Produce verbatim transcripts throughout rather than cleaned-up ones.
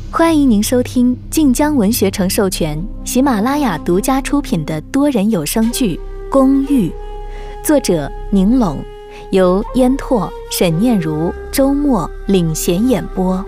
欢迎您收听晋江文学城授权、喜马拉雅独家出品的多人有声剧《公寓》，作者宁拢，由烟拓、沈念如、周末领衔演播。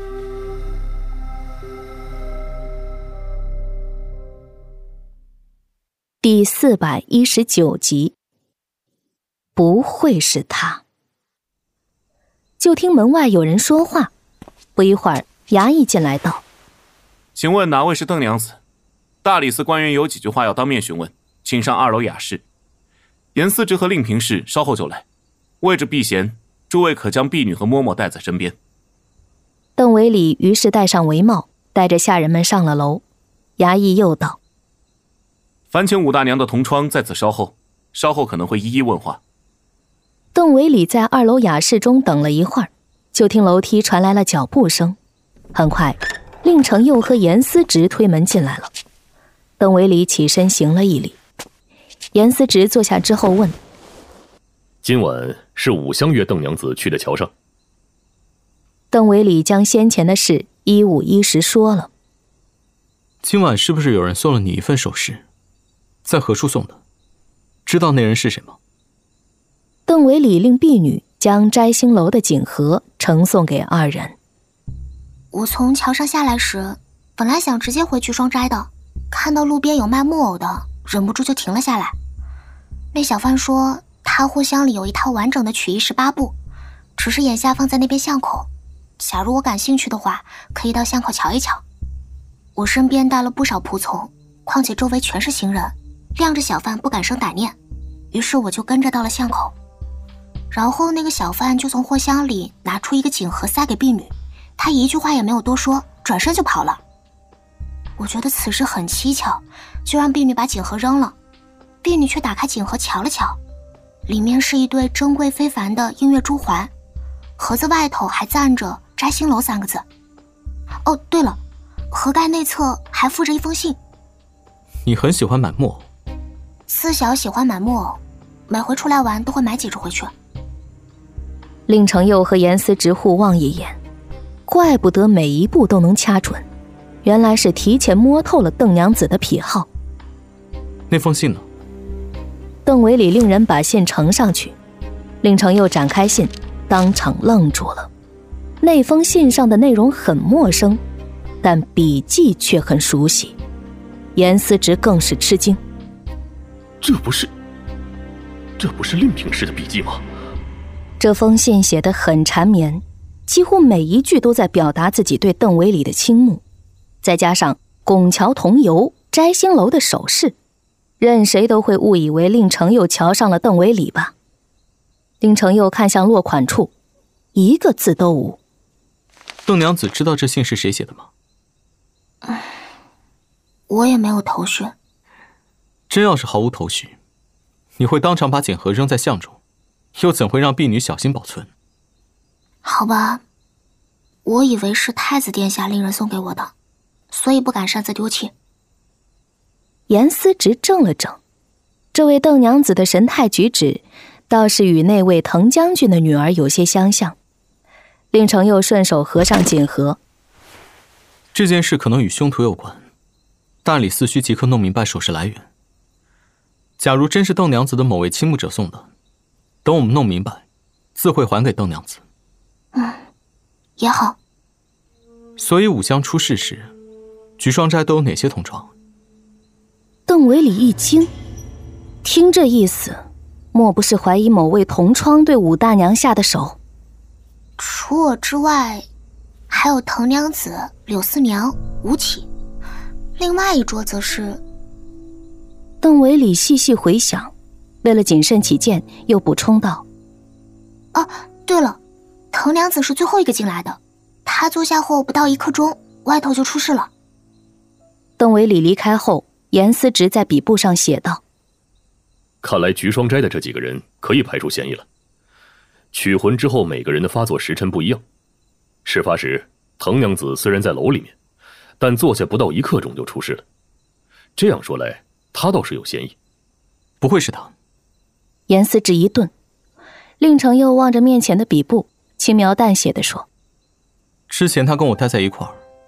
第四百一十九集。不会是他。就听门外有人说话，不一会儿，衙役进来道： 请问哪位是邓娘子？大理寺官员有几句话要当面询问，请上二楼雅室。严思直和令平氏稍后就来，为着避嫌，诸位可将婢女和嬷嬷带在身边。 邓维礼于是戴上帷帽，带着下人们上了楼。衙役又道： 烦请武大娘的同窗在此稍后，稍后可能会一一问话。 邓维礼在二楼雅室中等了一会儿，就听楼梯传来了脚步声。很快，令承佑和严思直推门进来了。邓维礼起身行了一礼。严思直坐下之后问： 今晚是武香约邓娘子去的桥上？ 邓维礼将先前的事一五一十说了。 今晚是不是有人送了你一份首饰？在何处送的？知道那人是谁吗？ 邓维礼令婢女将摘星楼的锦盒呈送给二人。 我从桥上下来时，本来想直接回去双斋的，看到路边有卖木偶的，忍不住就停了下来。那小贩说他货箱里有一套完整的曲艺十八部，只是眼下放在那边巷口，假如我感兴趣的话，可以到巷口瞧一瞧。我身边带了不少仆从，况且周围全是行人，晾着小贩不敢生歹念，于是我就跟着到了巷口。然后那个小贩就从货箱里拿出一个锦盒塞给婢女，他一句话也没有多说，转身就跑了。我觉得此事很蹊跷，就让婢女把锦盒扔了。婢女却打开锦盒瞧了瞧，里面是一对珍贵非凡的映月珠环，盒子外头还赞着摘星楼三个字。哦，对了，盒盖内侧还附着一封信。 你很喜欢买木偶？ 四小喜欢买木偶，每回出来玩都会买几只回去。 令承佑和严思直互望一眼，怪不得每一步都能掐准，原来是提前摸透了邓娘子的癖好。 那封信呢？ 邓维礼令人把信呈上去。令承佑展开信，当场愣住了。那封信上的内容很陌生，但笔迹却很熟悉。严思直更是吃惊， 这不是这不是令平氏的笔记吗？ 这封信写得很缠绵，几乎每一句都在表达自己对邓维礼的倾慕，再加上拱桥同游、摘星楼的首饰，任谁都会误以为令承佑瞧上了邓维礼吧。令承佑看向落款处，一个字都无。 邓娘子知道这信是谁写的吗？ 唉，我也没有头绪。 真要是毫无头绪，你会当场把锦盒扔在巷中，又怎会让婢女小心保存？ 好吧，我以为是太子殿下令人送给我的，所以不敢擅自丢弃。 严思直怔了怔，这位邓娘子的神态举止倒是与那位滕将军的女儿有些相像。令承佑顺手合上锦盒。 这件事可能与凶徒有关，大理寺需即刻弄明白首饰来源。假如真是邓娘子的某位倾慕者送的，等我们弄明白，自会还给邓娘子。 嗯，也好。 所以武香出事时，菊双斋都有哪些同窗？ 邓维礼一惊，听这意思，莫不是怀疑某位同窗对武大娘下的手？ 除我之外，还有滕娘子、柳四娘、吴起，另外一桌则是…… 邓维礼细细回想，为了谨慎起见，又补充道： 哦，对了，滕娘子是最后一个进来的，她坐下后不到一刻钟，外头就出事了。 邓维礼离开后，严思直在笔簿上写道： 看来菊双斋的这几个人可以排除嫌疑了。取魂之后每个人的发作时辰不一样，事发时滕娘子虽然在楼里面，但坐下不到一刻钟就出事了。这样说来，她倒是有嫌疑。 不会是他？ 严思直一顿，令承佑望着面前的笔簿，轻描淡写地说： 之前他跟我待在一块儿，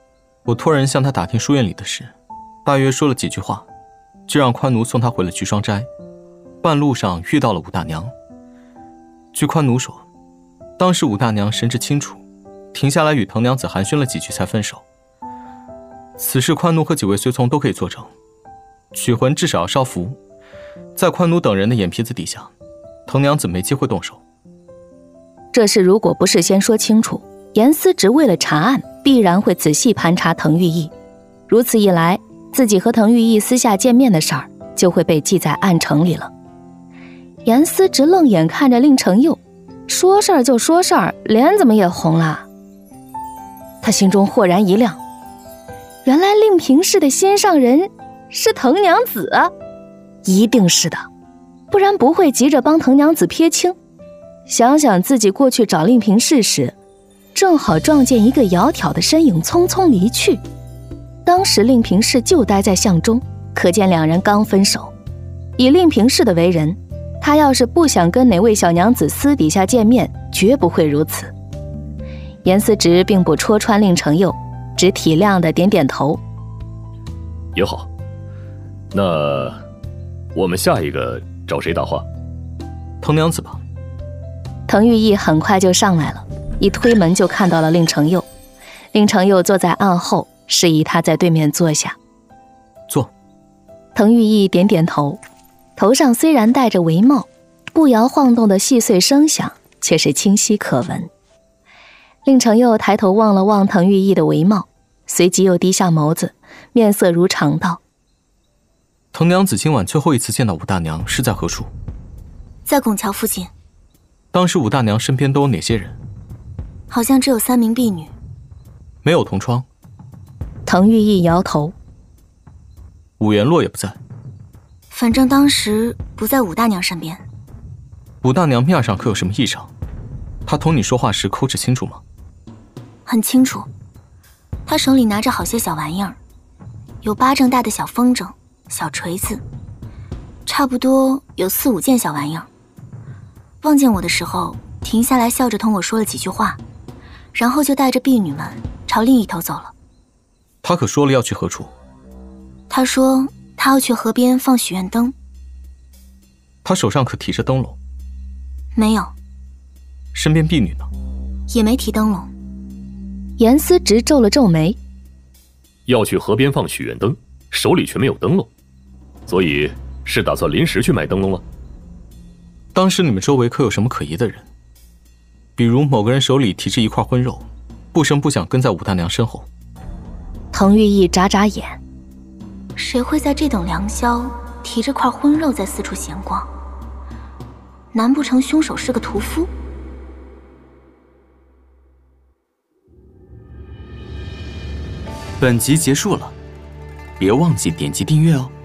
我托人向他打听书院里的事，大约说了几句话，就让宽奴送他回了菊霜斋。半路上遇到了武大娘。据宽奴说，当时武大娘神志清楚，停下来与藤娘子寒暄了几句才分手。此事宽奴和几位随从都可以作证，取魂至少要烧符，在宽奴等人的眼皮子底下，藤娘子没机会动手。 这事如果不事先说清楚，严思直为了查案，必然会仔细盘查滕玉义。如此一来，自己和滕玉义私下见面的事儿就会被记在案程里了。严思直愣眼看着令承佑，说事儿就说事儿，脸怎么也红了？他心中豁然一亮，原来令平氏的心上人是滕娘子，一定是的，不然不会急着帮滕娘子撇清。想想自己过去找令平氏时，正好撞见一个窈窕的身影匆匆离去，当时令平氏就待在巷中，可见两人刚分手。以令平氏的为人，他要是不想跟哪位小娘子私底下见面，绝不会如此。严思直并不戳穿令承佑，只体谅的点点头。 也好，那我们下一个找谁搭话？ 藤娘子吧。 滕玉义很快就上来了，一推门就看到了令承佑。令承佑坐在案后，示意他在对面坐下。 坐。 滕玉义点点头，头上虽然戴着帷帽，步摇晃动的细碎声响却是清晰可闻。令承佑抬头望了望滕玉义的帷帽，随即又低下眸子，面色如常道： 藤娘子今晚最后一次见到武大娘是在何处？ 在拱桥附近。 当时武大娘身边都有哪些人？ 好像只有三名婢女。 没有同窗？ 滕玉义摇头。 武元洛也不在？ 反正当时不在武大娘身边。 武大娘面上可有什么异常？她同你说话时口齿清楚吗？ 很清楚，她手里拿着好些小玩意儿，有巴掌大的小风筝、小锤子，差不多有四五件小玩意儿。望见我的时候，停下来笑着同我说了几句话，然后就带着婢女们朝另一头走了。 她可说了要去何处？ 她说她要去河边放许愿灯。 她手上可提着灯笼？ 没有。 身边婢女呢？ 也没提灯笼。 严思直皱了皱眉。 要去河边放许愿灯，手里却没有灯笼，所以是打算临时去买灯笼了？ 当时你们周围可有什么可疑的人？比如某个人手里提着一块荤肉，不声不响跟在武大娘身后。 滕玉义眨眨眼。 谁会在这等良宵提着块荤肉在四处闲逛？难不成凶手是个屠夫？ 本集结束了，别忘记点击订阅哦。